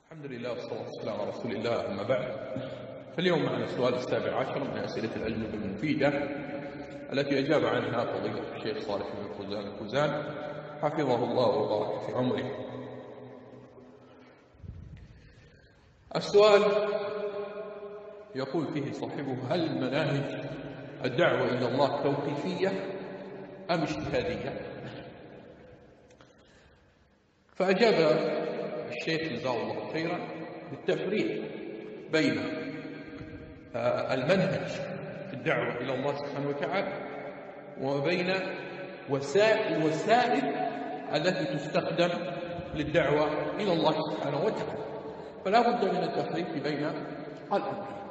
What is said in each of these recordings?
الحمد لله والصلاة والسلام على رسول الله. أما بعد، فاليوم معنا السؤال السابع عشر من أسئلة الأجوبة المفيدة التي أجاب عنها فضيلة الشيخ صالح بن فوزان الفوزان حفظه الله وبارك في عمره. السؤال يقول فيه صاحبه: هل مناهج الدعوة إلى الله توقيفية أم اجتهادية؟ فأجاب الشيخ جزاه الله خيرا بالتفريق بين المنهج في الدعوة إلى الله سبحانه وتعالى وبين الوسائل التي تستخدم للدعوة إلى الله سبحانه وتعالى، فلا بد من التفريق بين الأمرين.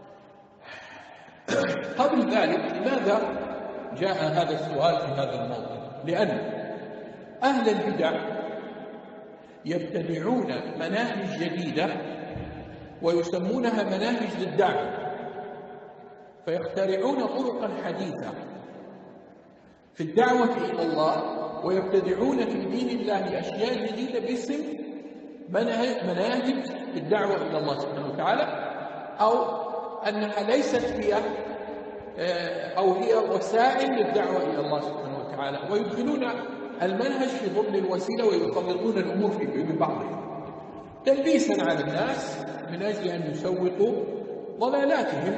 قبل ذلك، لماذا جاء هذا السؤال في هذا الموضوع؟ لأن أهل البدع يبتدعون مناهج جديدة ويسمونها مناهج للدعوة، فيخترعون طرقا حديثة في الدعوة إلى الله ويبتدعون في دين الله أشياء جديدة باسم مناهج الدعوة إلى الله سبحانه وتعالى، أو أنها ليست هي أو هي وسائل للدعوة إلى الله سبحانه وتعالى، ويدخلون المنهج في ضمن الوسيلة ويخلطون الأمور في بعضها تلبيسا على الناس من أجل أن يسوقوا ضلالاتهم.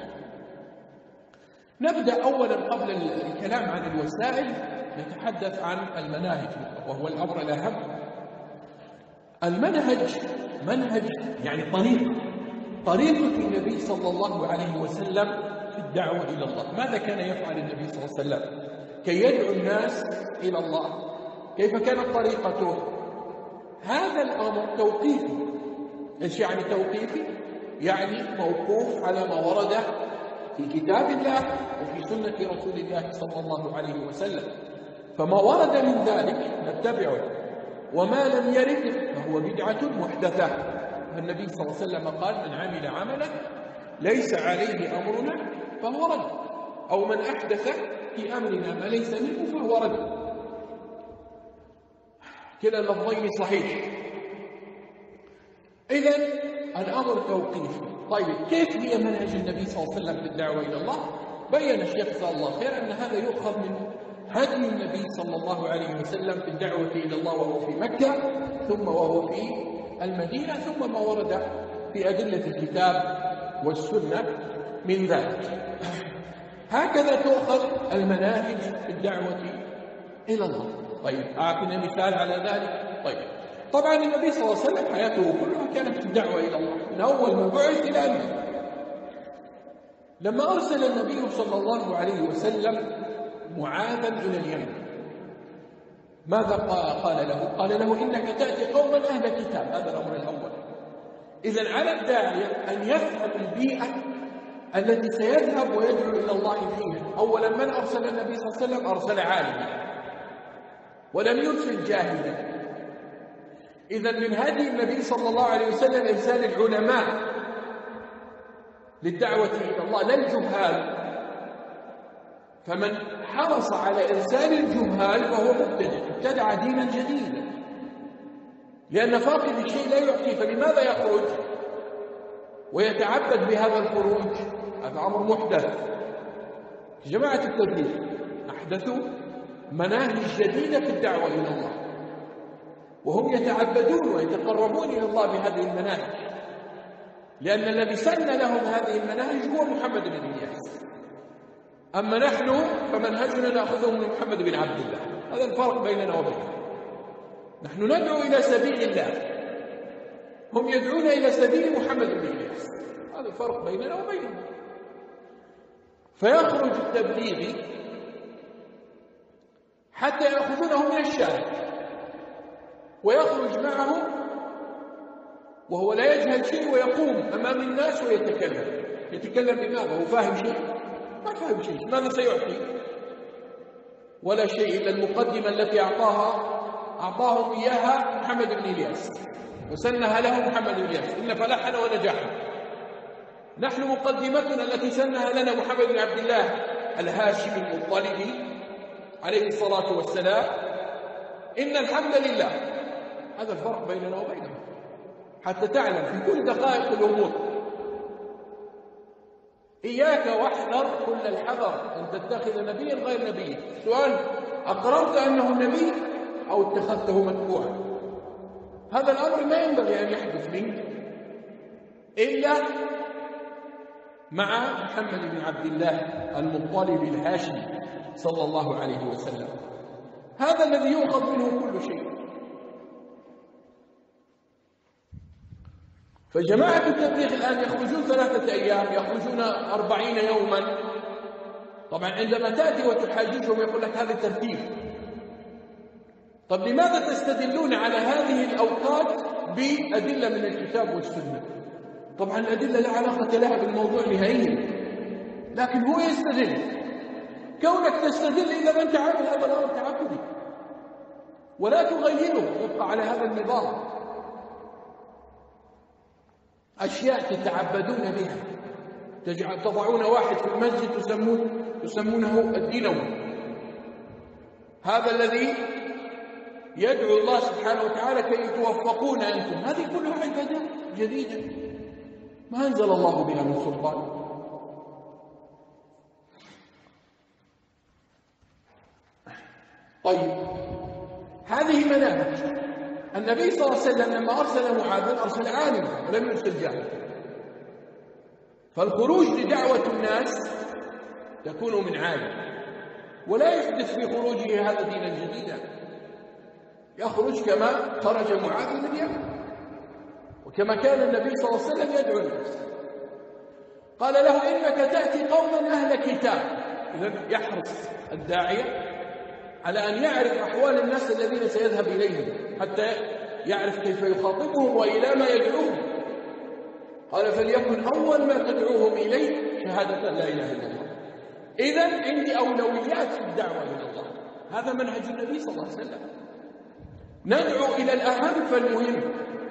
نبدأ أولا قبل الكلام عن الوسائل نتحدث عن المناهج، وهو الأمر الأهم. المنهج منهج يعني طريقة النبي صلى الله عليه وسلم في الدعوة إلى الله. ماذا كان يفعل النبي صلى الله عليه وسلم كي يدعو الناس إلى الله؟ كيف كانت طريقته؟ هذا الأمر توقيفي. إيش يعني توقيفي؟ يعني موقوف على ما ورد في كتاب الله وفي سنة رسول الله صلى الله عليه وسلم، فما ورد من ذلك نتبعه، وما لم يرد فهو بدعة محدثة. النبي صلى الله عليه وسلم قال: من عمل عملا ليس عليه أمرنا فهو رد، أو من أحدث في أمرنا ما ليس منه فهو رد. كلا اللفظين صحيح. إذن الأمر توقيفي. طيب، كيف هي منهج النبي صلى الله عليه وسلم في الدعوة إلى الله؟ بين الشيخ جزاه الله خير أن هذا يؤخذ من هدي النبي صلى الله عليه وسلم في الدعوة إلى الله وهو في مكة، ثم وهو في المدينة، ثم ما ورد في أدلة الكتاب والسنة من ذلك. هكذا تؤخذ المناهج في الدعوة إلى الله. طيب، أعطنا مثال على ذلك. طيب، طبعا النبي صلى الله عليه وسلم حياته كلها كانت في الدعوة إلى الله من أول ما بعث إلى أن لما أرسل النبي صلى الله عليه وسلم معاذا إلى اليمن، ماذا قال له؟ قال له: إنك تأتي قوما أهل كتاب. هذا الأمر الأول. إذن على الداعية أن يفهم البيئة التي سيذهب ويدعو إلى الله فيها. أولا، من أرسل النبي صلى الله عليه وسلم؟ أرسل عالما ولم يرسل جاهلا. إذن من هدي النبي صلى الله عليه وسلم إرسال العلماء للدعوة إلى الله لا الجهال، فمن حرص على إرسال الجهال فهو ابتدع دينا جديدا، لأن فاقد الشيء لا يعطيه. فلماذا يخرج ويتعبد بهذا الخروج؟ هذا أمر محدث. جماعة التبليغ أحدثوا مناهج جديدة في الدعوة إلى الله، وهم يتعبدون ويتقربون إلى الله بهذه المناهج، لأن الذي سن لهم هذه المناهج هو محمد بن إلياس. أما نحن فمنهجنا نأخذه من محمد بن عبد الله. هذا الفرق بيننا وبينهم. نحن ندعو إلى سبيل الله، هم يدعون إلى سبيل محمد بن إلياس. هذا الفرق بيننا وبينهم. فيخرج التبليغي حتى يأخذونه من الشارع، ويخرج معه وهو لا يجهل شيء، ويقوم أمام الناس يتكلم بماذا؟ هو فاهم شيء؟ ما فاهم شيء. ماذا سيعطي؟ ولا شيء إلا المقدمة التي أعطاهم إياها محمد بن إلياس، وسنها له محمد بن إلياس: إن فلاحنا ونجاحنا. نحن مقدمتنا التي سنها لنا محمد بن عبد الله الهاشمي المطلبي عليه الصلاة والسلام: إن الحمد لله. هذا الفرق بيننا وبينهم. حتى تعلم في كل دقائق الأمور. إياك واحذر كل الحذر أن تتخذ نبيا غير نبي. سؤال: أقررت أنه نبي أو اتخذته متبوعا؟ هذا الأمر ما ينبغي أن يحدث منك إلا مع محمد بن عبد الله المطلب الهاشمي صلى الله عليه وسلم. هذا الذي يؤخذ منه كل شيء. فجماعة التبليغ الآن يخرجون 3 أيام، يخرجون 40 يوما. طبعا عندما تأتي وتحاججهم يقول لك هذا الترتيب. طب لماذا تستدلون على هذه الأوقات بأدلة من الكتاب والسنة؟ طبعا الأدلة لا علاقة لها بالموضوع نهائيا، لكن هو يستدل. كونك تستدل إذا ما أنت عامل هذا الأمر تعبدي، ولا تغيره، يبقى على هذا النظام. أشياء تتعبدون بها، تضعون واحد في المسجد تسمونه الدينوي، هذا الذي يدعو الله سبحانه وتعالى كي توفقون أنتم. هذه كلها عبادات جديدة ما أنزل الله بها من سلطان. طيب، هذه مناهج. النبي صلى الله عليه وسلم لما أرسل معاذ أرسل عالما ولم يرسل جاهلا. فالخروج لدعوة الناس تكون من عالم، ولا يحدث في خروجه هذا دينا جديدا. يخرج كما خرج معاذ من اليمن، وكما كان النبي صلى الله عليه وسلم يدعو الناس. قال له: إنك تأتي قوما أهل كتاب. إذن يحرص الداعية على أن يعرف أحوال الناس الذين سيذهب إليهم حتى يعرف كيف يخاطبهم وإلى ما يدعوهم. قال: فليكن أول ما تدعوهم إليه شهادة لا إله إلا الله. إذن عندي أولويات في الدعوة إلى الله. هذا منهج النبي صلى الله عليه وسلم. ندعو إلى الأهم فالمهم،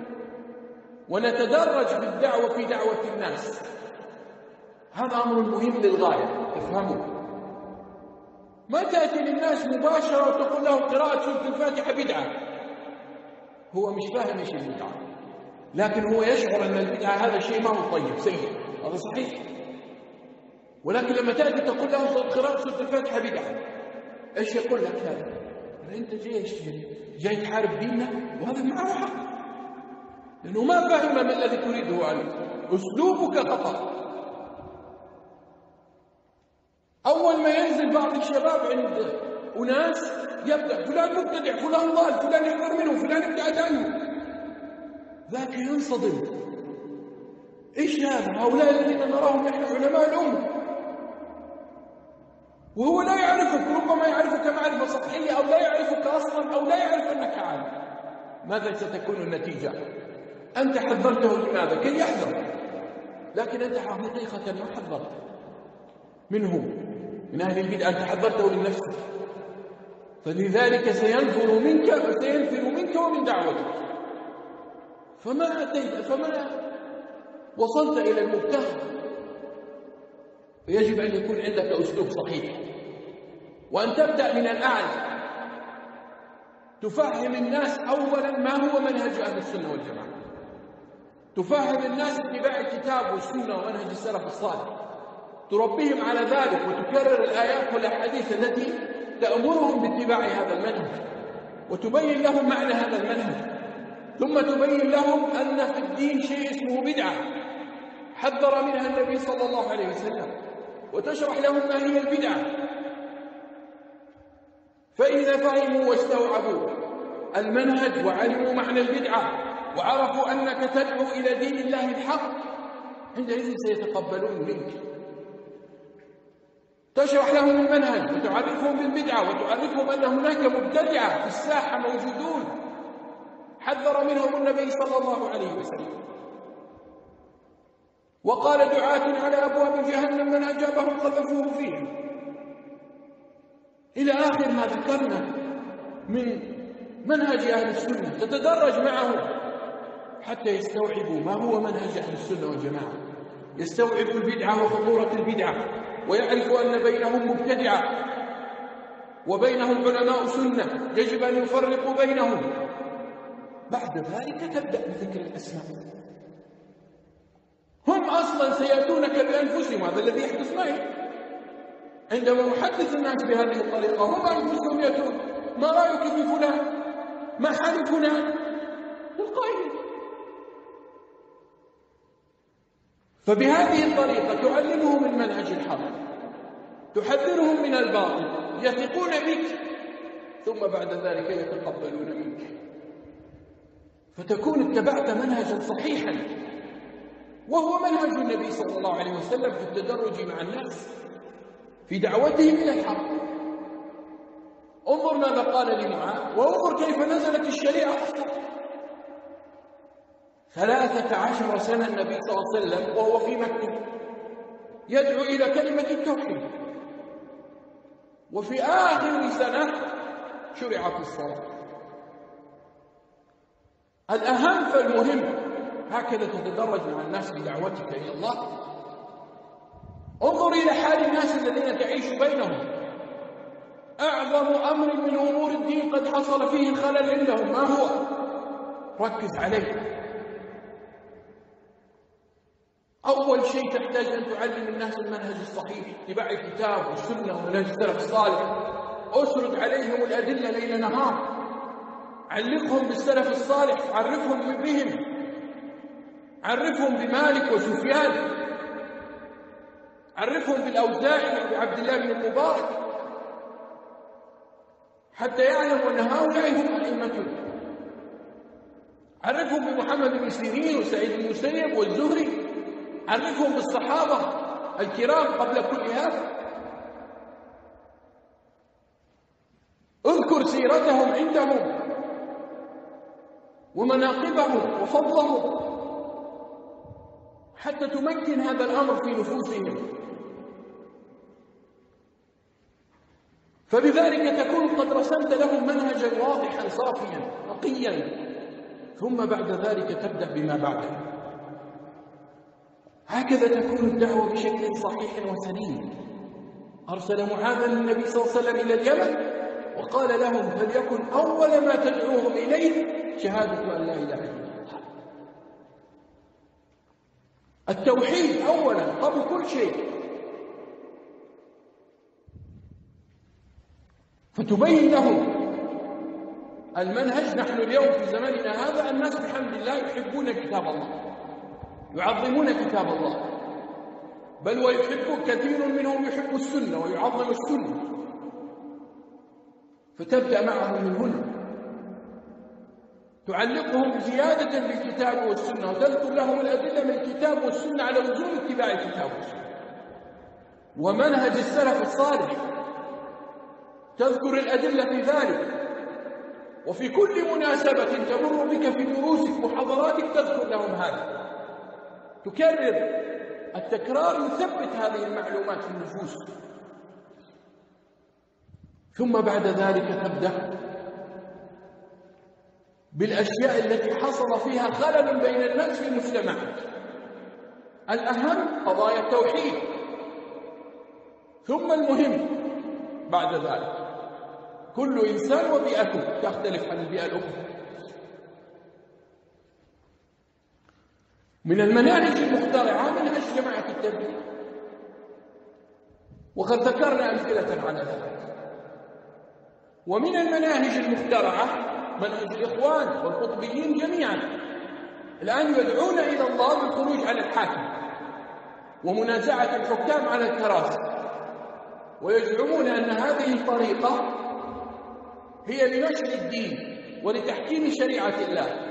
ونتدرج بالدعوة في دعوة الناس. هذا أمر مهم للغاية، افهموا. ما تأتي للناس مباشرة وتقول لهم قراءة سورة الفاتحة بدعة. هو مش فاهم ايش البدعة، لكن هو يشعر أن البدعة هذا شيء ما هو طيب، سيء، هذا صحيح. ولكن لما تأتي تقول له قراءة سورة الفاتحة بدعة، ايش يقول لك هذا؟ أنت جاي تحارب ديننا، وهذا معه حق، لأنه ما فهم ما الذي تريده عنه. أسلوبك خطأ. أول ما ينزل بعض الشباب عند أناس يبدأ: فلان مبتدع، فلان ضال، فلان يحذر منه، فلان ابتعد عنه. ذاك ينصدم. إيش هذا؟ هؤلاء الذين نراهم نحن علماء الأمة، وهو لا يعرفك، ربما يعرفك معرفة سطحية، أو لا يعرفك أصلا، أو لا يعرف أنك عالم. ماذا ستكون النتيجة؟ أنت حذرته لماذا؟ كي يحذر، لكن أنت حقيقة ما حذرت منه، من أهل البدعة. أنت حذرته لنفسك، فلذلك سينفر منك ومن دعوتك. فما وصلت إلى المبتغى. فيجب أن يكون عندك أسلوب صحيح، وأن تبدأ من الأعلى. تفهم الناس أولا ما هو منهج أهل السنة والجماعة، تفهم الناس اتباع الكتاب والسنة ومنهج السلف الصالح، تربيهم على ذلك، وتكرر الآيات والأحاديث التي تأمرهم باتباع هذا المنهج، وتبين لهم معنى هذا المنهج. ثم تبين لهم أن في الدين شيء اسمه بدعة حذر منها النبي صلى الله عليه وسلم، وتشرح لهم ما هي البدعة. فإذا فهموا واستوعبوا المنهج وعلموا معنى البدعة وعرفوا أنك تدعو إلى دين الله الحق، عندئذ سيتقبلون منك. تشرح لهم المنهج وتعرفهم بالبدعة، وتعرفهم أن هناك مبتدعة في الساحة موجودون حذر منهم النبي صلى الله عليه وسلم، وقال: دعاة على أبواب جهنم من أجابهم قذفوه فيها، إلى آخر ما ذكرنا من منهج أهل السنة. تتدرج معهم حتى يستوعبوا ما هو منهج أهل السنة والجماعة، يستوعبوا البدعة وخطورة البدعة، ويعرفوا أن بينهم مبتدعة وبينهم علماء سنة يجب أن يفرقوا بينهم. بعد ذلك تبدأ بذكر الأسماء. هم أصلا سيأتونك بأنفسهم، هذا الذي يحدث معي عندما نحدث الناس بهذه الطريقة. هم أنفسهم يأتون: ما رأيك في فلان؟ ما حال فلان؟ القائل. فبهذه الطريقة تعلمهم المنهج الحق، تحذرهم من الباطل، يثقون بك، ثم بعد ذلك يتقبلون منك، فتكون اتبعت منهجا صحيحا، وهو منهج النبي صلى الله عليه وسلم في التدرج مع الناس في دعوتهم إلى الحق. انظر ماذا قال لمعاذ، وانظر كيف نزلت الشريعة أصلا. 13 سنة النبي صلى الله عليه وسلم وهو في مكة يدعو إلى كلمة التوحيد، وفي آخر سنة شرعت الصلاة. الأهم فالمهم، هكذا تتدرج مع الناس بدعوتك إلى الله. انظر إلى حال الناس الذين تعيش بينهم، أعظم أمر من أمور الدين قد حصل فيه الخلل عندهم، ما هو؟ ركز عليه. أول شيء تحتاج أن تعلم الناس المنهج الصحيح، اتباع الكتاب والسنة ومنهج السلف الصالح. أسرد عليهم الأدلة ليل نهار، علقهم بالسلف الصالح، عرفهم بهم، عرفهم بمالك وسفيان، عرفهم بالأوزاعي وبعبد الله بن المبارك، حتى يعلموا أن هؤلاء هم أئمتهم. عرفهم بمحمد بن سيرين وسعيد بن المسيب والزهري، عرفهم بالصحابة الكرام قبل كل هذا، اذكر سيرتهم عندهم ومناقبهم وفضلهم حتى تمكن هذا الأمر في نفوسهم، فبذلك تكون قد رسمت لهم منهجا واضحا صافيا نقيا، ثم بعد ذلك تبدأ بما بعده. هكذا تكون الدعوة بشكل صحيح وسليم. أرسل معاذا للنبي صلى الله عليه وسلم إلى اليمن وقال لهم: فليكن أول ما تدعوهم إليه شهادة أن لا إله إلا الله. التوحيد أولا قبل كل شيء، فتبين لهم المنهج. نحن اليوم في زماننا هذا الناس بحمد الله يحبون كتاب الله، يعظمون كتاب الله، بل ويحب كثير منهم يحب السنة ويعظم السنة، فتبدأ معهم من هنا، تعلقهم زيادة بالكتاب والسنة، وتذكر لهم الأدلة من الكتاب والسنة على لزوم اتباع الكتاب والسنة ومنهج السلف الصالح، تذكر الأدلة في ذلك، وفي كل مناسبة تمر بك في دروسك محاضراتك تذكر لهم هذا، تكرر. التكرار يثبت هذه المعلومات في النفوس. ثم بعد ذلك تبدأ بالأشياء التي حصل فيها خلل بين الناس في المجتمعات. الأهم قضايا التوحيد، ثم المهم بعد ذلك. كل إنسان وبيئته تختلف عن البيئة الأخرى. من المناهج المخترعة منهج جماعة التبليغ، وقد ذكرنا أمثلة على ذلك. ومن المناهج المخترعة منهج الإخوان والقطبيين جميعا، الآن يدعون إلى الله بالخروج على الحاكم ومنازعة الحكام على الكراسي، ويزعمون أن هذه الطريقة هي لنشر الدين ولتحكيم شريعة الله.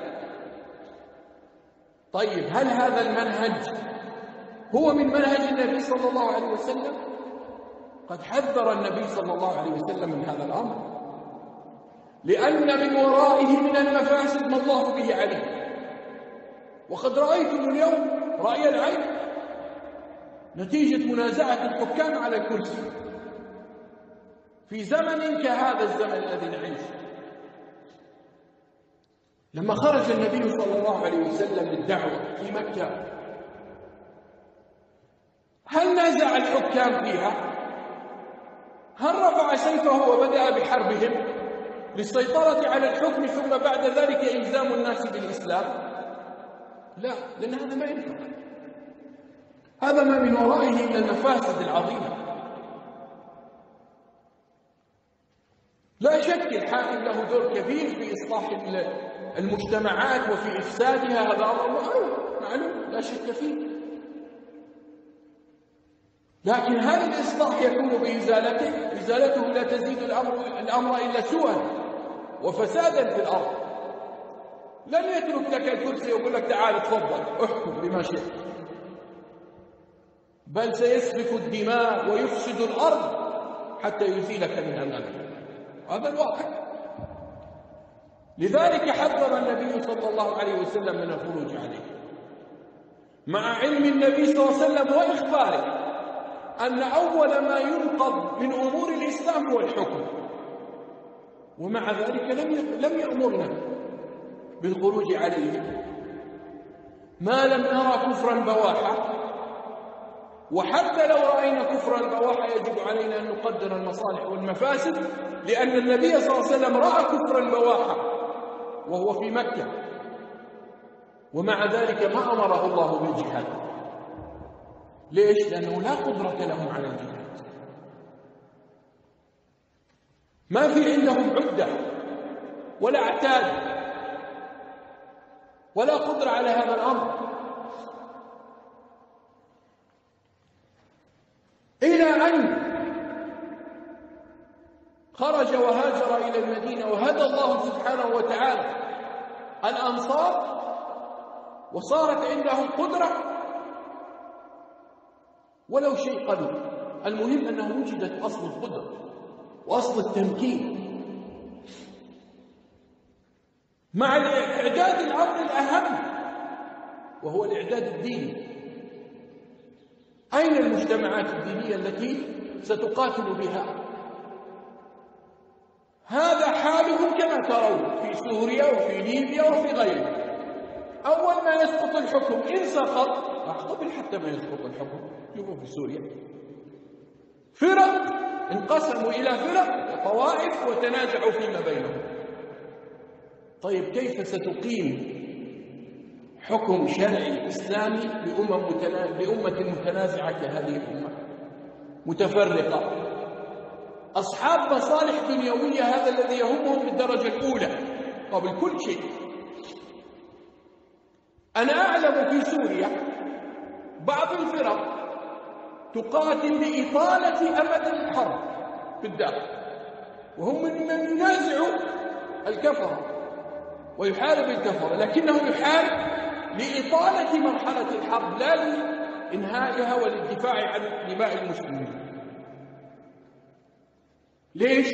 طيب، هل هذا المنهج هو من منهج النبي صلى الله عليه وسلم؟ قد حذر النبي صلى الله عليه وسلم من هذا الأمر، لأن من ورائه من المفاسد ما الله به عليم. وقد رأيتم اليوم رأي العين نتيجة منازعة الحكام على الكرسي في زمن كهذا الزمن الذي نعيش. لما خرج النبي صلى الله عليه وسلم للدعوة في مكة، هل نازع الحكام فيها؟ هل رفع سيفه وبدأ بحربهم؟ للسيطرة على الحكم ثم بعد ذلك إلزام الناس بالإسلام؟ لا، لأن هذا ما ينفع. هذا ما من ورائه إلا المفاسد العظيمة. لا شك الحاكم له دور كبير في إصلاح المجتمعات وفي إفسادها، هذا أمر معلوم لا شك فيه. لكن هل الإصلاح يكون بإزالته؟ إزالته لا تزيد الأمر إلا سوءا وفسادا في الأرض. لن يترك لك الكرسي ويقول لك تعال تفضل احكم بما شئت، بل سيسفك الدماء ويفسد الأرض حتى يزيلك من أمامه. هذا الواقع. لذلك حذر النبي صلى الله عليه وسلم من الخروج عليه، مع علم النبي صلى الله عليه وسلم وإخباره أن أول ما ينقض من أمور الإسلام هو الحكم، ومع ذلك لم يأمرنا بالخروج عليه ما لم نرى كفرا بواحا. وحتى لو رأينا كفرا بواحا يجب علينا أن نقدر المصالح والمفاسد، لأن النبي صلى الله عليه وسلم رأى كفرا بواحا وهو في مكة، ومع ذلك ما أمره الله بالجهاد. ليش؟ لأنه لا قدرة لهم على الجهاد، ما في عندهم عدة ولا اعتاد ولا قدرة على هذا الأمر، إلى أن خرج وهاجر إلى المدينة وهدى الله سبحانه وتعالى الأنصار وصارت عندهم قدرة ولو شيء قليل. المهم أنه وجدت أصل القدرة وأصل التمكين مع الإعداد الأمر الأهم وهو الإعداد الديني. أين المجتمعات الدينية التي ستقاتل بها؟ هذا حالهم كما ترون في سوريا وفي ليبيا وفي غيرها. أول ما يسقط الحكم إن سقط قبل حتى ما يسقط الحكم، شوفوا في سوريا فرق انقسموا إلى فرق وطوائف وتنازعوا فيما بينهم. طيب كيف ستقيم حكم شرعي إسلامي لأمة متنازعة كهذه الأمة متفرقة أصحاب مصالح دنيوية؟ هذا الذي يهمهم بالدرجة الأولى قبل كل شيء. أنا أعلم في سوريا بعض الفرق تقاتل لإطالة أمد الحرب في الداخل، وهم من ينازع الكفرة ويحارب الكفرة، لكنه يحارب لإطالة مرحلة الحرب لا لإنهائها وللدفاع عن دماء المسلمين. ليش؟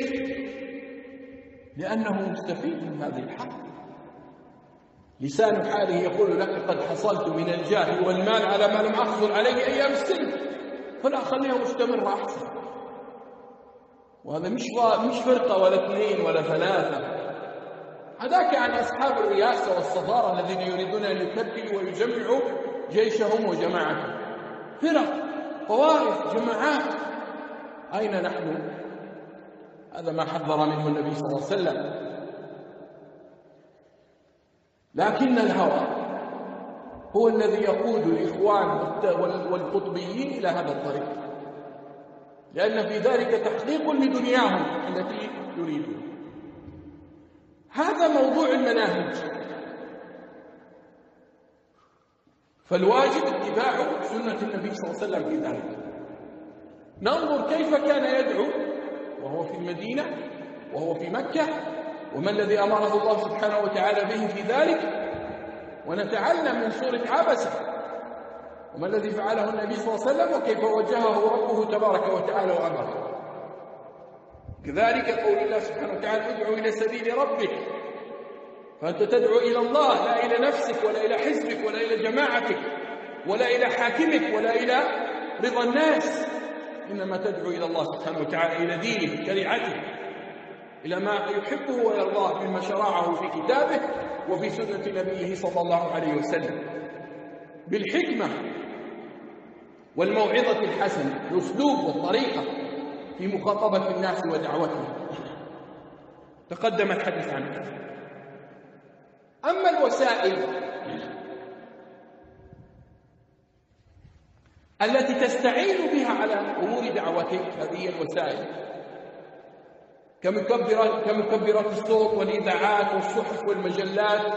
لأنه مستفيد من هذه الحرب. لسان حاله يقول لك قد حصلت من الجاه والمال على ما لم أحصل عليه أيام السلم، فلا أخليها مستمرة أحسن. وهذا مش فرقة ولا اثنين ولا ثلاثة، هذاك عن أصحاب الرئاسة والصدارة الذين يريدون أن يكبلوا ويجمعوا جيشهم وجماعتهم. فرق، طوائف، جماعات. أين نحن؟ هذا ما حذر منه النبي صلى الله عليه وسلم. لكن الهوى هو الذي يقود الإخوان والقطبيين إلى هذا الطريق، لأن في ذلك تحقيق لدنياهم التي يريدون. هذا موضوع المناهج، فالواجب اتباع سنة النبي صلى الله عليه وسلم في ذلك. ننظر كيف كان يدعو وهو في المدينة وهو في مكة، وما الذي أمره الله سبحانه وتعالى به في ذلك، ونتعلم من سورة عبسة وما الذي فعله النبي صلى الله عليه وسلم وكيف وجهه ربه تبارك وتعالى وأمره. كذلك قول الله سبحانه وتعالى ادعو إلى سبيل ربك، فأنت تدعو إلى الله لا إلى نفسك ولا إلى حزبك ولا إلى جماعتك ولا إلى حاكمك ولا إلى رضا الناس، إنما تدعو إلى الله سبحانه وتعالى إلى دينه شريعته، إلى ما يحبه ويرضاه مما شرعه في كتابه وفي سنة نبيه صلى الله عليه وسلم، بالحكمة والموعظة الحسنة، الأسلوب والطريقة في مخاطبة الناس ودعوتهم. تقدم الحديث عنها. أما الوسائل التي تستعين بها على أمور دعوتك، هذه الوسائل كمكبرات الصوت والإذاعات والصحف والمجلات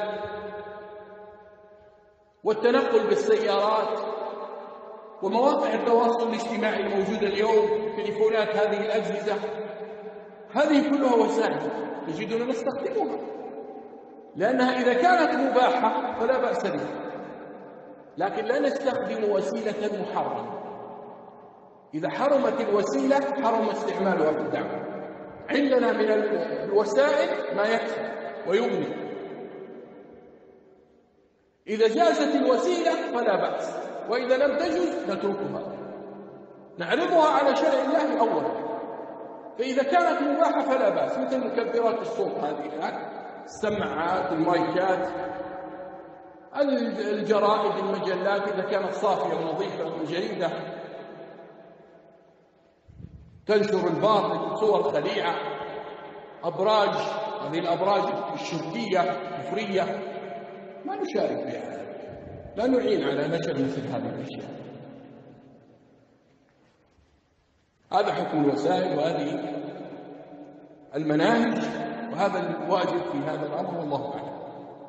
والتنقل بالسيارات ومواقع التواصل الاجتماعي الموجودة اليوم، تليفونات هذه الأجهزة، هذه كلها وسائل تجدنا نستخدمها، لأنها إذا كانت مباحة فلا بأس بها، لكن لا نستخدم وسيلة محرمة. إذا حرمت الوسيلة حرم استعمالها في الدعوة. عندنا من الوسائل ما يكفي ويغني، إذا جازت الوسيلة فلا بأس، وإذا لم تجز نتركها، نعرضها على شرع الله أولا. فإذا كانت مباحة فلا بأس، مثل مكبرات الصوت هذه الآن، السماعات، المايكات، الجرائد، المجلات إذا كانت صافية ونظيفة، الجريدة تنشر الباطل، صور خليعة، أبراج، هذه الأبراج الشركية الكفرية ما نشارك بها، لا نعين على نشر مثل هذه الأشياء. هذا حكم الوسائل وهذه المناهج، وهذا الواجب في هذا الأمر، والله أعلم.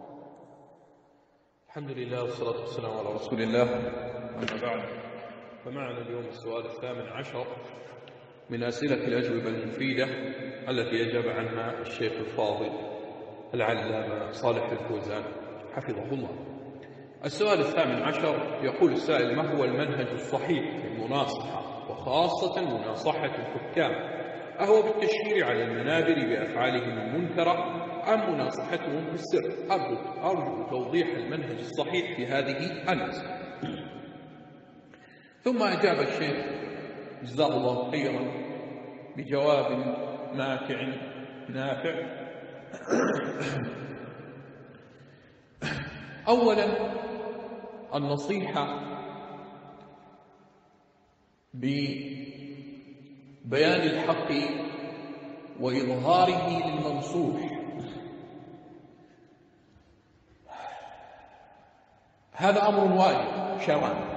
الحمد لله والصلاة والسلام على رسول الله. أما بعد، فمعنا اليوم السؤال 18 من أسئلة الأجوبة المفيدة التي أجاب عنها الشيخ الفاضل العلامة صالح الفوزان حفظه الله. السؤال 18 يقول السائل: ما هو المنهج الصحيح في المناصحة، وخاصة مناصحة الحكام؟ أهو بالتشهير على المنابر بأفعالهم المنكرة أم مناصحتهم في السر؟ أرجو توضيح المنهج الصحيح في هذه المسألة. ثم أجاب الشيخ جزاه الله خيرا بجواب ماتع نافع. أولا، النصيحة ببيان الحق وإظهاره للمنصوح، هذا أمر واجب شرعا.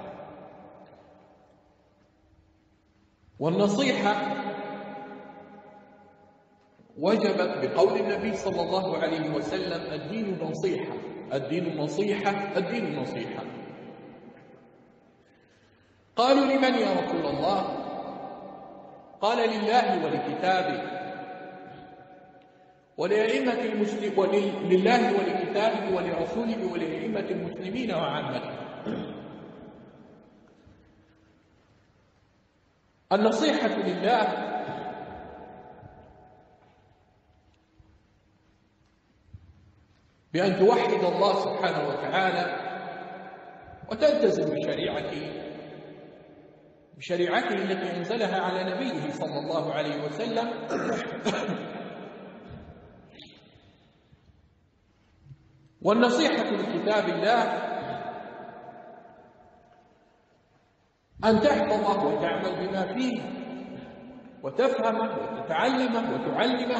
والنصيحة وجبت بقول النبي صلى الله عليه وسلم: الدين نصيحة، الدين نصيحة، الدين نصيحة. قالوا: لمن يا رسول الله؟ قال: لله ولكتابه ولأئمة المسلمين، لله ولكتابه ولرسوله ولأئمة المسلمين وعامتهم. النصيحة لله بأن توحد الله سبحانه وتعالى وتلتزم بشريعته التي أنزلها على نبيه صلى الله عليه وسلم، والنصيحة لكتاب الله أن تحفظه وتعمل بما فيه وتفهمه وتتعلمه وتعلمه.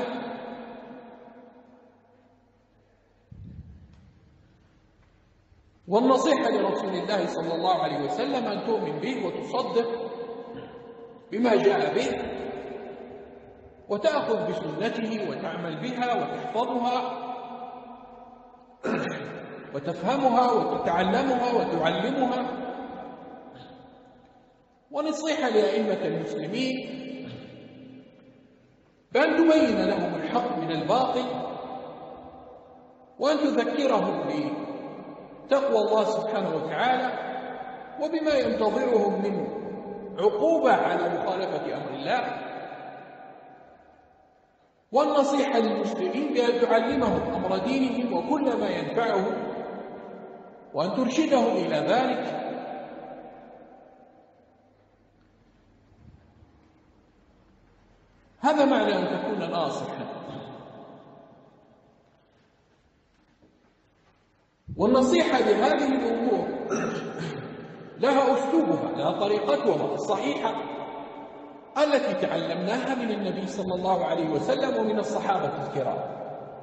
والنصيحة لرسول الله صلى الله عليه وسلم أن تؤمن به وتصدق بما جاء به وتأخذ بسنته وتعمل بها وتحفظها وتفهمها وتتعلمها وتعلمها. ونصيحة لأئمة المسلمين بأن تبين لهم الحق من الباطل وأن تذكرهم بتقوى الله سبحانه وتعالى وبما ينتظرهم من عقوبة على مخالفة أمر الله. والنصيحة للمسلمين بأن تعلمهم أمر دينهم وكل ما ينفعهم وأن ترشدهم إلى ذلك. هذا معنى أن تكون ناصحا. والنصيحة لهذه الأمور لها أسلوبها، لها طريقتها الصحيحة، التي تعلمناها من النبي صلى الله عليه وسلم ومن الصحابة الكرام.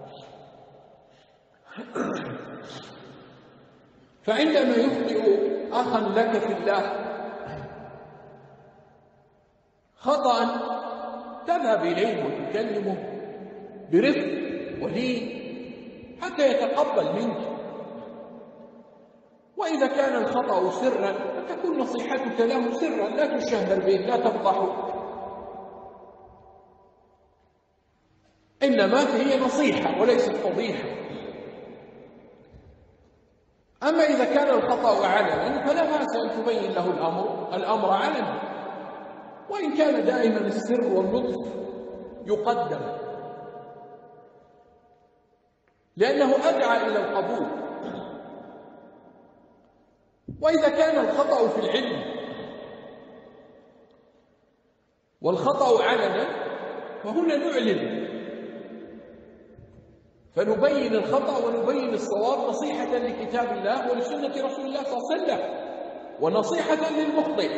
فعندما يخطئ أخا لك في الله خطأ تذهب إليه وتكلمه برفق ولين حتى يتقبل منك، وإذا كان الخطأ سرا فتكون نصيحتك له سرا، لا تشهر به، لا تفضحه، إنما هي نصيحة وليست فضيحة. أما إذا كان الخطأ علنا فلا بأس أن تبين له الأمر علنا، وإن كان دائما السر واللطف يقدم، لأنه أدعى إلى القبول. وإذا كان الخطأ في العلم والخطأ علنا فهنا نعلن، فنبين الخطأ ونبين الصواب نصيحة لكتاب الله ولسنة رسول الله صلى الله عليه وسلم، ونصيحة للمخطئ.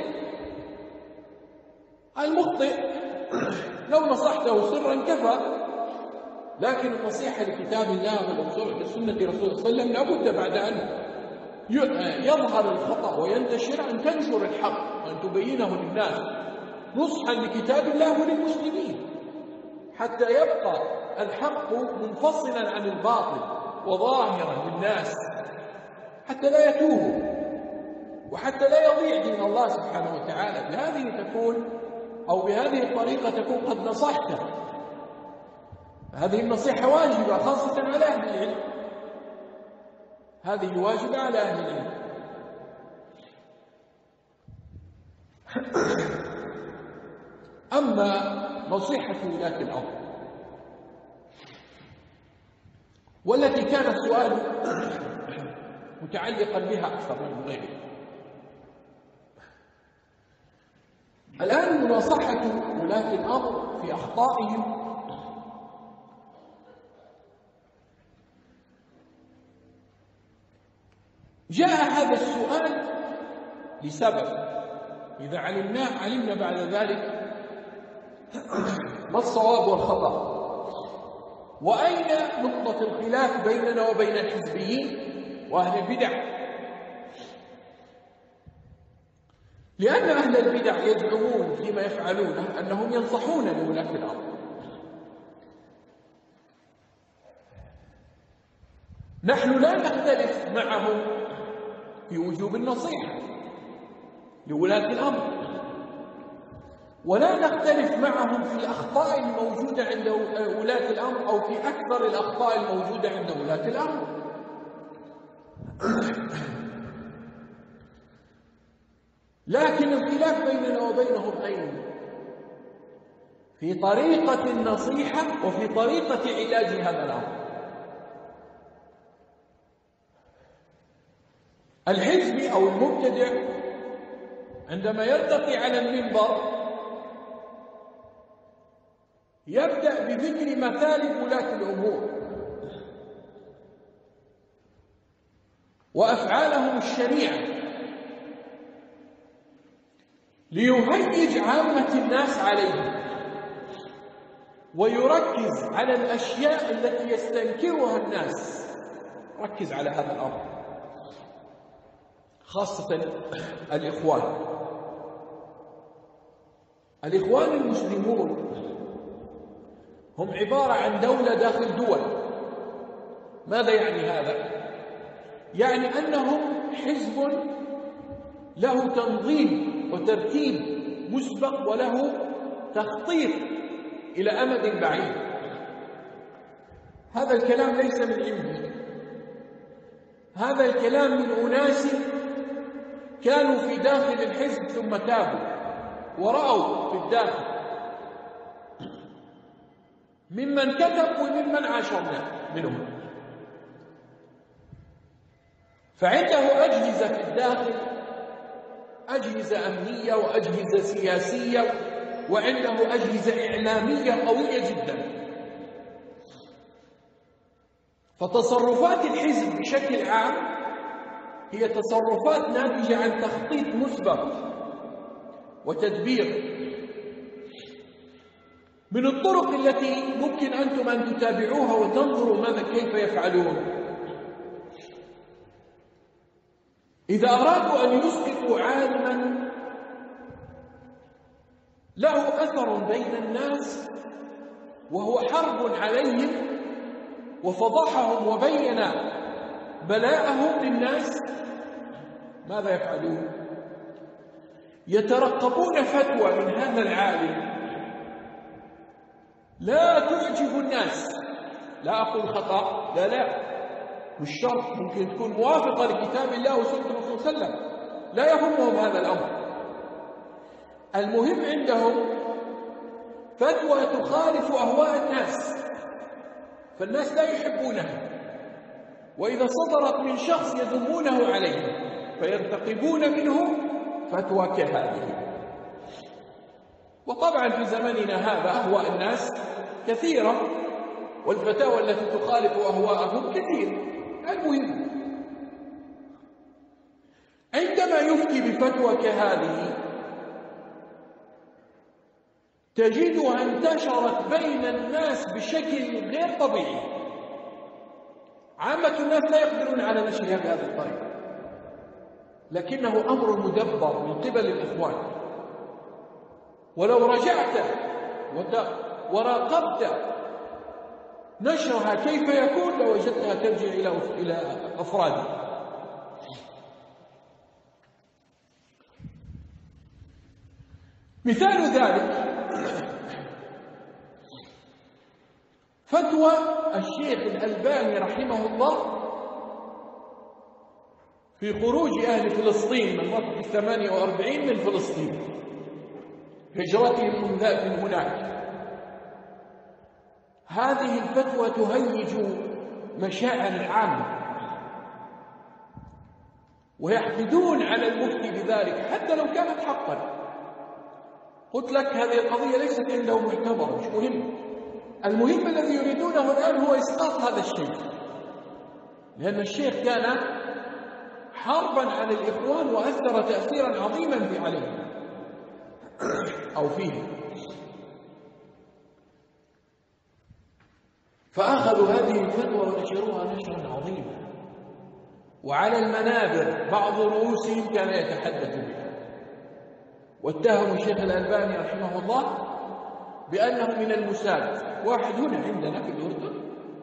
المخطئ لو نصحته سرا كفى، لكن النصيحة لكتاب الله ولسنة رسول الله صلى الله عليه وسلم لابد بعد أن يظهر الخطأ وينتشر أن تنشر الحق وأن تبينه للناس نصحا لكتاب الله وللمسلمين، حتى يبقى الحق منفصلا عن الباطل وظاهرا للناس، حتى لا يتوهوا وحتى لا يضيع دين الله سبحانه وتعالى. بهذه الطريقة تكون قد نصحته. هذه النصيحة واجبة خاصة على أهل العلم، هذه واجبة على أهل العلم. أما نصيحة ولاة الأمر والتي كان السؤال متعلقا بها أكثر من غيره، الآن مناصحة ولاة الأمر في أخطائهم جاء هذا السؤال لسبب، إذا علمنا بعد ذلك ما الصواب والخطأ، وأين نقطة الخلاف بيننا وبين الحزبيين وأهل البدع. لأن أهل البدع يزعمون فيما يفعلونه أنهم ينصحون لولاة الأمر. نحن لا نختلف معهم في وجوب النصيحة لولاة الأمر، ولا نختلف معهم في الأخطاء الموجودة عند ولاة الأمر أو في أكثر الأخطاء الموجودة عند ولاة الأمر. لكن الخلاف بيننا وبينهم أين؟ في طريقة النصيحة وفي طريقة علاج هذا الأمر. الحزبي أو المبتدع عندما يرتقي على المنبر يبدأ بذكر مثالب ولاة الأمور وأفعالهم الشنيعة ليهيج عامة الناس عليهم، ويركز على الأشياء التي يستنكرها الناس. ركز على هذا الأمر، خاصة الإخوان المسلمون هم عبارة عن دولة داخل دول. ماذا يعني هذا؟ يعني أنهم حزب له تنظيم وترتيب مسبق وله تخطيط إلى أمد بعيد. هذا الكلام ليس من عندي، هذا الكلام من أناس كانوا في داخل الحزب ثم تابوا ورأوا في الداخل ممن كتب وممن عاشرنا منهم. فعنده أجهزة في الداخل، أجهزة أمنية وأجهزة سياسية، وعنده أجهزة إعلامية قوية جدا. فتصرفات الحزب بشكل عام هي تصرفات ناتجة عن تخطيط مسبق وتدبير. من الطرق التي ممكن أنتم أن تتابعوها وتنظروا ماذا كيف يفعلون، إذا أرادوا أن يسقطوا عالما له أثر بين الناس وهو حرب عليهم وفضحهم وبين بلاءهم للناس، ماذا يفعلون؟ يترقبون فتوى من هذا العالم لا تعجب الناس. لا أقول خطأ، لا مش شرط، ممكن تكون موافقة لكتاب الله وسنة الرسول صلى الله عليه وسلم، لا يهمهم هذا الأمر. المهم عندهم فتوى تخالف أهواء الناس، فالناس لا يحبونها، وإذا صدرت من شخص يذمونه عليه فيرتقبون منه فتوى كهذه. وطبعا في زمننا هذا أهواء الناس كثيرة، والفتاوى التي تخالف أهواءهم كثير. المهم عندما يفتي بفتوى كهذه تجدها انتشرت بين الناس بشكل غير طبيعي. عامة الناس لا يقدرون على نشرها بهذه الطريقة، لكنه أمر مدبر من قبل الإخوان. ولو رجعت وراقبت نشرها كيف يكون لوجدتها ترجع إلى أفرادها. مثال ذلك فتوى الشيخ الألباني رحمه الله في خروج أهل فلسطين من وقت 48 من فلسطين، هجرتهم من هناك. هذه الفتوى تهيج مشاعر العامة ويحقدون على المفتي بذلك حتى لو كانت حقا. قلت لك هذه القضية ليست عندهم معتبرة، مش مهم. المهم الذي يريدونه الآن هو إسقاط هذا الشيء، لأن الشيخ كان حربا على الإخوان وأثر تأثيرا عظيما عليهم أو فيهم. فأخذوا هذه الفتوى ونشروها نشرا عظيما، وعلى المنابر بعض رؤوسهم كان يتحدث بها، واتهموا الشيخ الألباني رحمه الله بأنه من المساد. واحد هنا عندنا في الأردن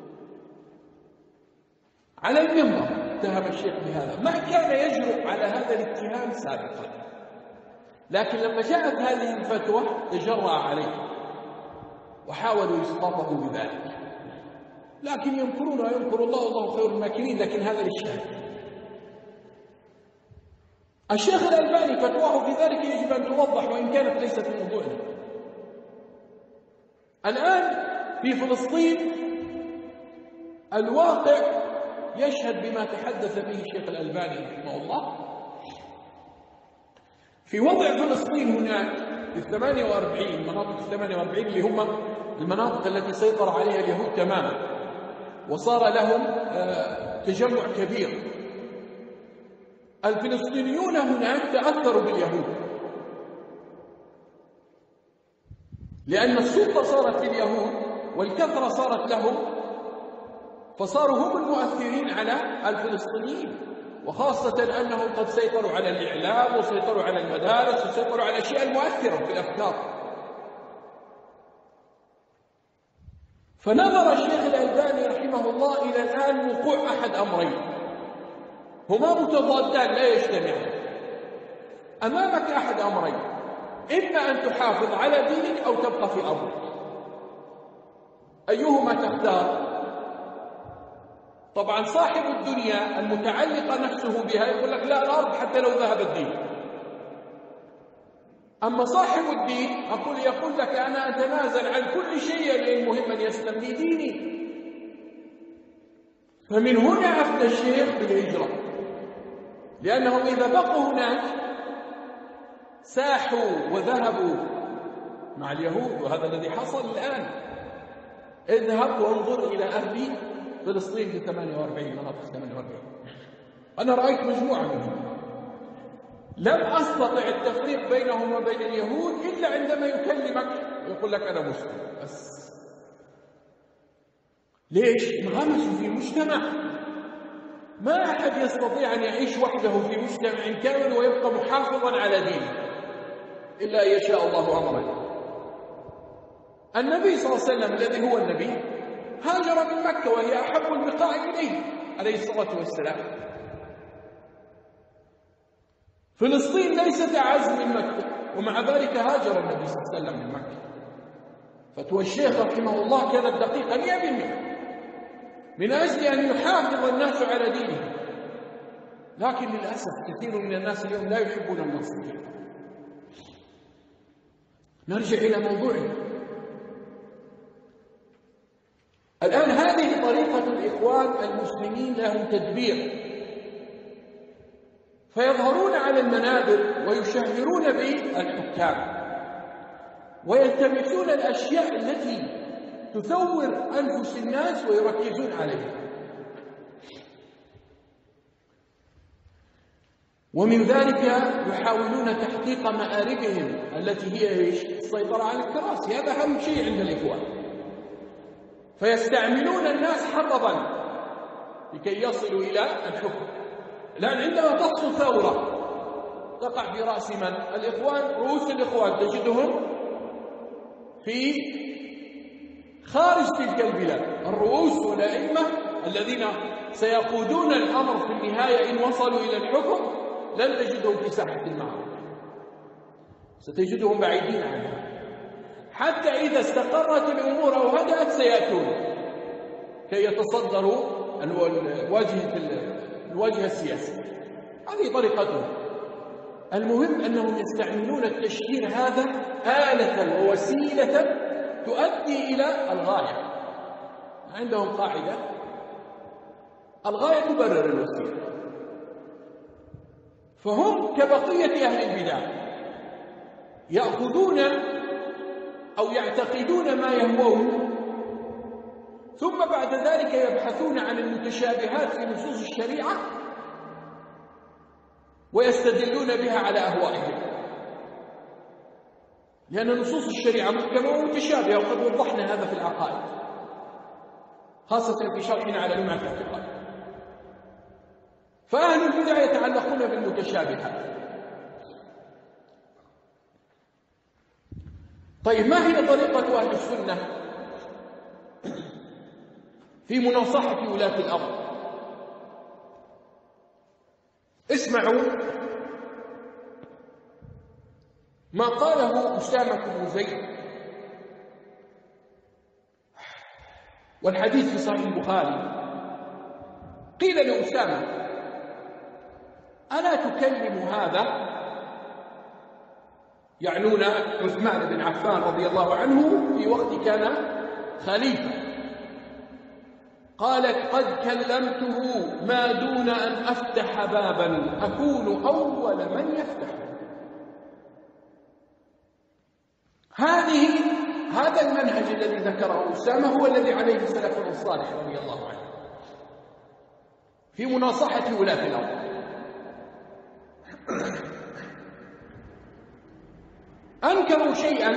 على المنبر اتهم الشيخ بهذا، ما كان يجرؤ على هذا الاتهام سابقا، لكن لما جاءت هذه الفتوى تجرأ عليه وحاولوا إسقاطه بذلك. لكن يمكرون ويمكر الله والله خير الماكرين. لكن هذا للشاهد. الشيخ الألباني فتواه في ذلك يجب أن توضح وإن كانت ليست في موضوعنا. الآن في فلسطين الواقع يشهد بما تحدث به الشيخ الألباني رحمه الله. في وضع فلسطين هناك في 48 مناطق 48 اللي هم المناطق التي سيطر عليها اليهود تماما وصار لهم تجمع كبير. الفلسطينيون هناك تأثروا باليهود لأن السلطة صارت لليهود والكثرة صارت لهم، فصاروا هم المؤثرين على الفلسطينيين، وخاصة أنهم قد سيطروا على الإعلام وسيطروا على المدارس وسيطروا على الأشياء المؤثرة في الأفكار. فنظر الشيخ الألباني رحمه الله إلى الآن وقوع أحد أمرين هما متضادان لا يجتمعان. أمامك أحد أمرين، إما أن تحافظ على دينك أو تبقى في أرضك، أيهما تختار؟ طبعا صاحب الدنيا المتعلقة نفسه بها يقول لك لا الأرض حتى لو ذهب الدين. أما صاحب الدين يقول لك أنا أتنازل عن كل شيء المهم أن يسلم لي ديني. فمن هنا أفتى الشيخ بالهجرة، لأنهم إذا بقوا هناك ساحوا وذهبوا مع اليهود، وهذا الذي حصل الآن. اذهب وانظر إلى أهل فلسطين في 48 مناطق 48. أنا رأيت مجموعة منهم، لم أستطع التفريق بينهم وبين اليهود إلا عندما يكلمك ويقول لك أنا مسلم بس. ليش؟ انغمسوا في مجتمع. ما أحد يستطيع أن يعيش وحده في مجتمع كامل ويبقى محافظا على دينه إلا أن يشاء الله أمره. النبي صلى الله عليه وسلم الذي هو النبي هاجر من مكة وهي أحب البقاع إليه عليه الصلاة والسلام. فلسطين ليست أعز من مكة، ومع ذلك هاجر النبي صلى الله عليه وسلم من مكة. فتوى الشيخ رحمه الله كانت دقيقة 100% من أجل أن يحافظ الناس على دينهم. لكن للأسف كثير من الناس اليوم لا يحبون الناصحين. نرجع إلى موضوعنا الآن. هذه طريقة الإخوان المسلمين لهم تدبير، فيظهرون على المنابر ويشهرون بالحكام ويلتمسون الأشياء التي تثور أنفس الناس ويركزون عليها. ومن ذلك يحاولون تحقيق مآربهم التي هي السيطرة على الكراسي. هذا أهم شيء عند الإخوان. فيستعملون الناس حطبا لكي يصلوا إلى الحكم. الآن عندما تحصل ثورة تقع في رأس من؟ الإخوان. رؤوس الإخوان تجدهم في خارج تلك البلاد. الرؤوس والأئمة الذين سيقودون الأمر في النهاية إن وصلوا إلى الحكم لن تجدهم في ساحة المعركة، ستجدهم بعيدين عنها. حتى إذا استقرت الأمور أو هدأت سيأتون كي يتصدروا الوجه السياسي. هذه طريقتهم. المهم أنهم يستعملون التشهير هذا آلة ووسيلة تؤدي إلى الغاية. عندهم قاعدة: الغاية تبرر الوسيلة. فهم كبقية أهل البدع يأخذون أو يعتقدون ما يهوون، ثم بعد ذلك يبحثون عن المتشابهات في نصوص الشريعة ويستدلون بها على أهوائهم، لأن نصوص الشريعة محكمة ومتشابهة، وقد وضحنا هذا في العقائد خاصة في شرحنا على لمعة الاعتقاد. فأهل البدع يتعلقون بالمتشابهات. طيب، ما هي طريقة أهل السنة في مناصحة ولاة الأمر؟ اسمعوا ما قاله أسامة بن زيد، والحديث في صحيح البخاري. قيل لأسامة: ألا تكلم هذا؟ يعنون عثمان بن عفان رضي الله عنه في وقت كان خليفة. قال: قد كلمته ما دون أن أفتح بابا أكون أول من يفتحه. هذا المنهج الذي ذكره أسامة هو الذي عليه السلف الصالح رضي الله عنه في مناصحة ولاة الأمر. أنكروا شيئا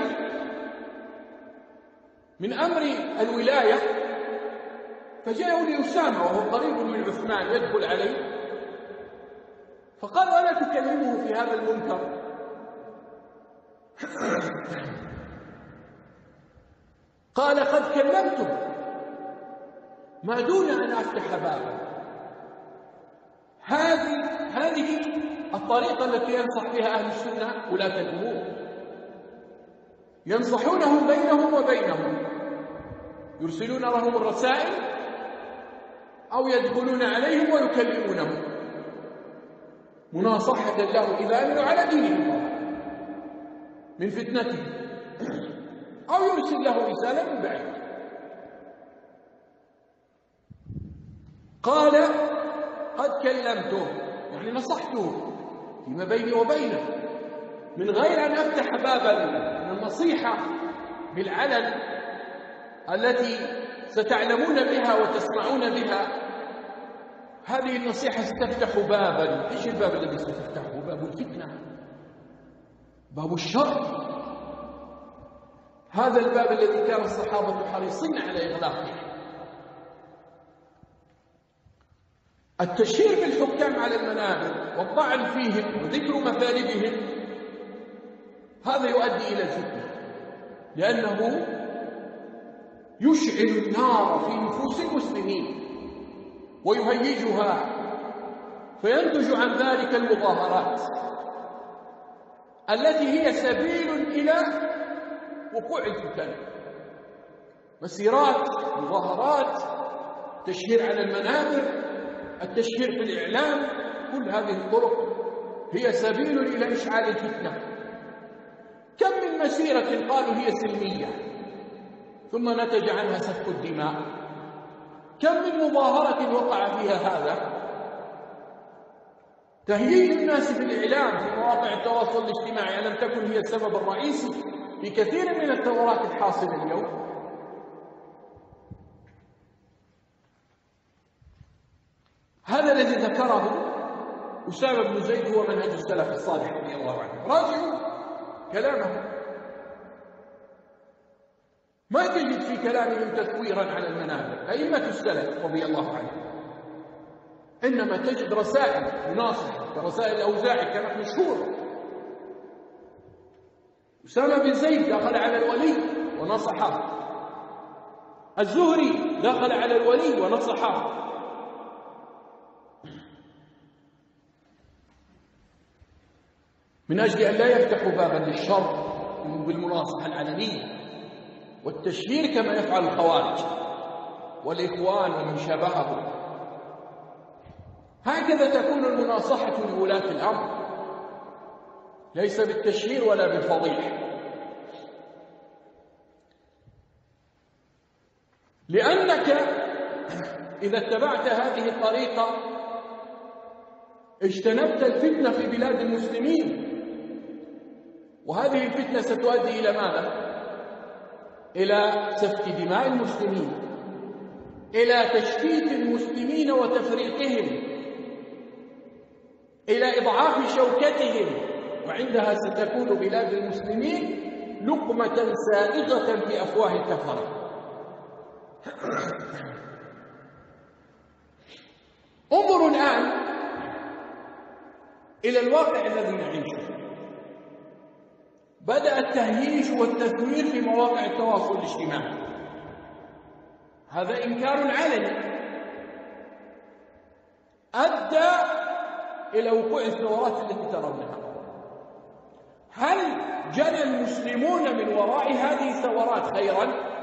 من أمر الولاية، فجاءوا لأسامة وهو قريب من عثمان يدخل عليه، فقال: ألا تكلمه في هذا المنكر؟ قال: قد كلمته ما دون أن أفتح بابا. هذه الطريقة التي ينصح بها أهل السنة ولاة الأمور. ينصحونهم بينهم وبينهم، يرسلون لهم الرسائل أو يدخلون عليهم ويكلمونهم مناصحة له إذا أمنوا على دينهم من فتنته، أو يرسل له رسالة من بعيد. قال: قد كلمته، يعني نصحته فيما بيني وبينه من غير أن أفتح بابا من النصيحة بالعلن التي ستعلمون بها وتسمعون بها. هذه النصيحة ستفتح بابا. إيش الباب الذي ستفتحه؟ باب الفتنة، باب الشر. هذا الباب الذي كان الصحابة حريصين على إغلاقه. التشهير بالحكام على المنابر والطعن فيهم وذكر مثالبهم هذا يؤدي إلى الفتنة، لأنه يشعل النار في نفوس المسلمين ويهيجها، فينتج عن ذلك المظاهرات التي هي سبيل إلى وقوع الفتن. مسيرات، مظاهرات، تشهير على المنابر، التشهير في الإعلام، كل هذه الطرق هي سبيل إلى إشعال الفتنة. كم من مسيرة قالوا هي سلمية ثم نتج عنها سفك الدماء، كم من مظاهرة وقع فيها هذا. تهييج الناس في الإعلام في مواقع التواصل الاجتماعي ألم تكن هي السبب الرئيسي في كثير من الثورات الحاصلة اليوم؟ هذا الذي ذكره أسامة بن زيد هو منهج السلف الصالح رضي الله عنه. راجعوا كلامه، ما تجد في كلامهم تثويرا على المنابر أئمة السلف رضي الله عنهم، إنما تجد رسائل مناصحة كرسائل الأوزاعي كانت مشهورة. أسامة بن زيد دخل على الولي ونصحه، الزهري دخل على الولي ونصحه. من أجل أن لا يفتحوا بابا للشر بالمناصحة العلنية والتشهير كما يفعل الخوارج والإخوان ومن شابههم. هكذا تكون المناصحة لولاة الأمر، ليس بالتشهير ولا بالفضيح. لأنك إذا اتبعت هذه الطريقة اجتنبت الفتنة في بلاد المسلمين، وهذه الفتنة ستؤدي إلى ماذا؟ إلى سفك دماء المسلمين، إلى تشتيت المسلمين وتفريقهم، إلى إضعاف شوكتهم، وعندها ستكون بلاد المسلمين لقمة سائغة في أفواه الكفرة. انظروا الآن إلى الواقع الذي نعيشه. بدأ التهييج والتثوير في مواقع التواصل الاجتماعي، هذا إنكار علني أدى إلى وقوع الثورات التي ترونها. هل جنى المسلمون من وراء هذه الثورات خيرا؟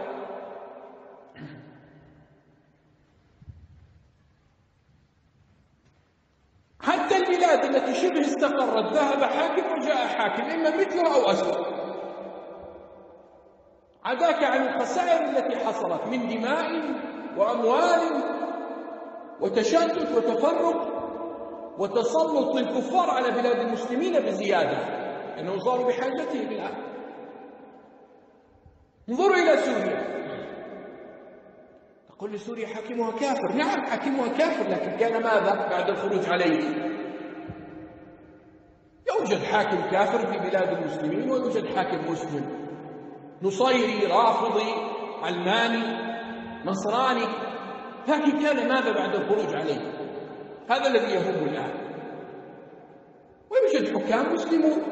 حتى البلاد التي شبه استقرت ذهب حاكم وجاء حاكم، إما مثله أو أسوأ. عداك عن الخسائر التي حصلت من دماء وأموال وتشتت وتفرق وتسلط للكفار على بلاد المسلمين بزيادة، أنهم صاروا بحاجتهم الآن. انظروا إلى سوريا، تقول لي سوريا حاكمها كافر. نعم حاكمها كافر، لكن كان ماذا بعد الخروج عليه؟ يوجد حاكم كافر في بلاد المسلمين ويوجد حاكم مسلم، نصيري، رافضي، علماني، نصراني، لكن كان ماذا بعد الخروج عليه؟ هذا الذي يهم الآن. ويوجد حكام مسلمون،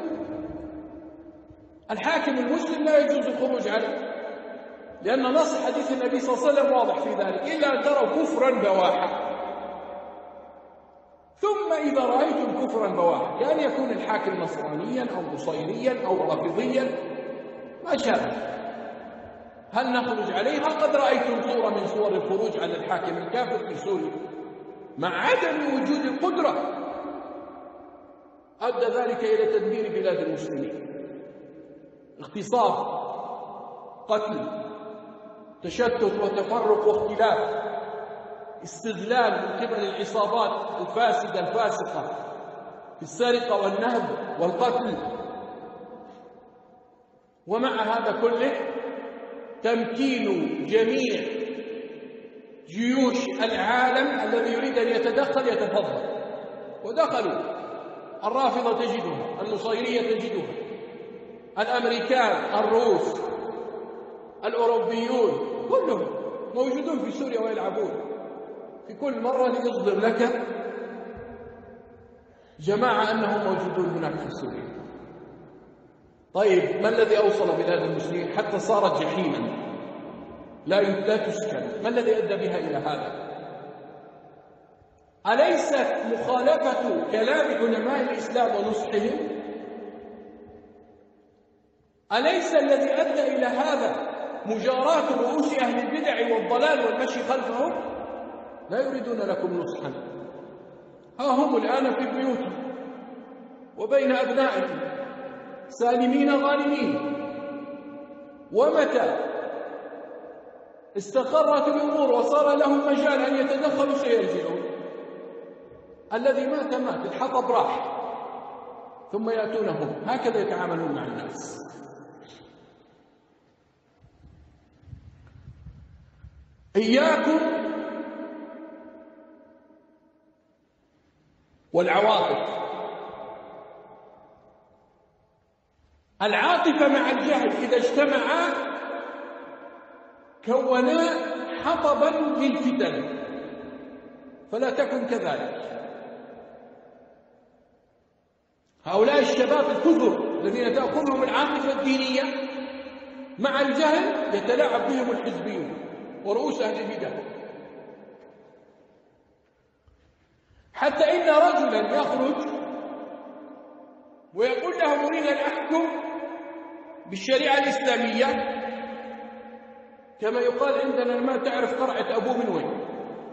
الحاكم المسلم لا يجوز الخروج عليه، لأن نص حديث النبي صلى الله عليه وسلم واضح في ذلك: إلا أن تروا كفرا بواحا. ثم إذا رأيتم كفرا بواحا كان يكون الحاكم نصرانيا أو نصيريا أو رافضيا ما شاء، هل نخرج عليها؟ قد رأيتم صورة من صور الخروج على الحاكم الكافر في سوريا، مع عدم وجود القدرة أدى ذلك إلى تدمير بلاد المسلمين. اغتصاب، قتل، تشتت وتفرق واختلاف، استغلال من قبل العصابات الفاسدة الفاسقة في السرقة والنهب والقتل. ومع هذا كله تمكين جميع جيوش العالم الذي يريد أن يتدخل يتفضل، ودخلوا. الرافضة تجدها، النصيرية تجدها، الأمريكان، الروس، الأوروبيون كلهم موجودون في سوريا ويلعبون. في كل مرة يصدر لك جماعة أنهم موجودون هناك في سوريا. طيب ما الذي أوصل بلاد المسلمين حتى صارت جحيما لا تسكن؟ ما الذي أدى بها إلى هذا؟ أليست مخالفة كلام علماء الإسلام ونصحهم؟ أليس الذي أدى إلى هذا مجاراة رؤوس أهل البدع والضلال والمشي خلفهم؟ لا يريدون لكم نصحا. ها هم الآن في بيوتهم وبين أبنائهم سالمين غانمين، ومتى استقرت الأمور وصار لهم مجال أن يتدخلوا سيرجعون. الذي مات مات، الحطب راح، ثم يأتونهم. هكذا يتعاملون مع الناس. إياكم والعواطف. العاطفة مع الجهل إذا اجتمعا كونا حطبا للفتن، فلا تكن كذلك. هؤلاء الشباب الكثر الذين تأخذهم العاطفة الدينية مع الجهل يتلاعب بهم الحزبيون ورؤوس أهل البدع، حتى إن رجلا يخرج ويقول لهم أريد أن أحكم بالشريعة الإسلامية، كما يقال عندنا ما تعرف قرعة أبوه من وين،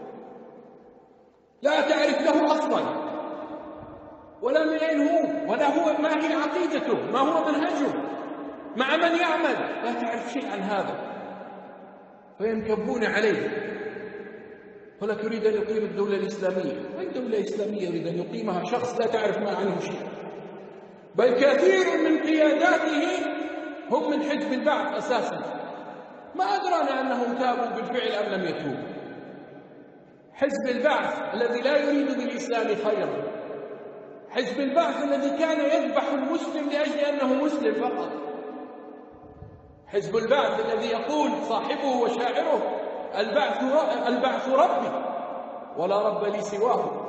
لا تعرف له أصلا ولا من أين هو، ولا هو ما هي عقيدته، ما هو منهجه، مع من يعمل، لا تعرف شيء عن هذا، فينكبون عليه. ولك يريد أن يقيم الدولة الإسلامية. أي دولة إسلامية يريد أن يقيمها شخص لا تعرف ما عنه شيء؟ بل كثير من قياداته هم من حزب البعث أساسا، ما أدرانا أنهم تابوا بالفعل أم لم يتوبوا. حزب البعث الذي لا يريد بالإسلام خيرا، حزب البعث الذي كان يذبح المسلم لأجل أنه مسلم فقط، حزب البعث الذي يقول صاحبه وشاعره البعث ربي ولا رب لي سواه.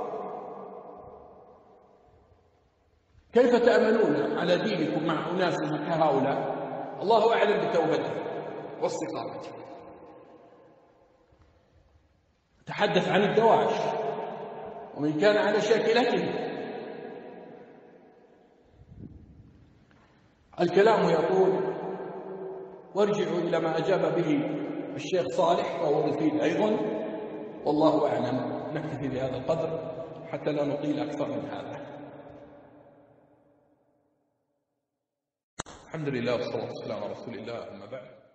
كيف تأمنون على دينكم مع أناس كهؤلاء؟ الله أعلم بتوبته واستقامته. تحدث عن الدواعش ومن كان على شاكلته. الكلام يطول، وارجعوا إلى ما أجاب به الشيخ صالح وهو مفيد أيضا، والله أعلم. نكتفي بهذا القدر حتى لا نطيل أكثر من هذا. الحمد لله والصلاة والسلام على رسول الله، أما بعد.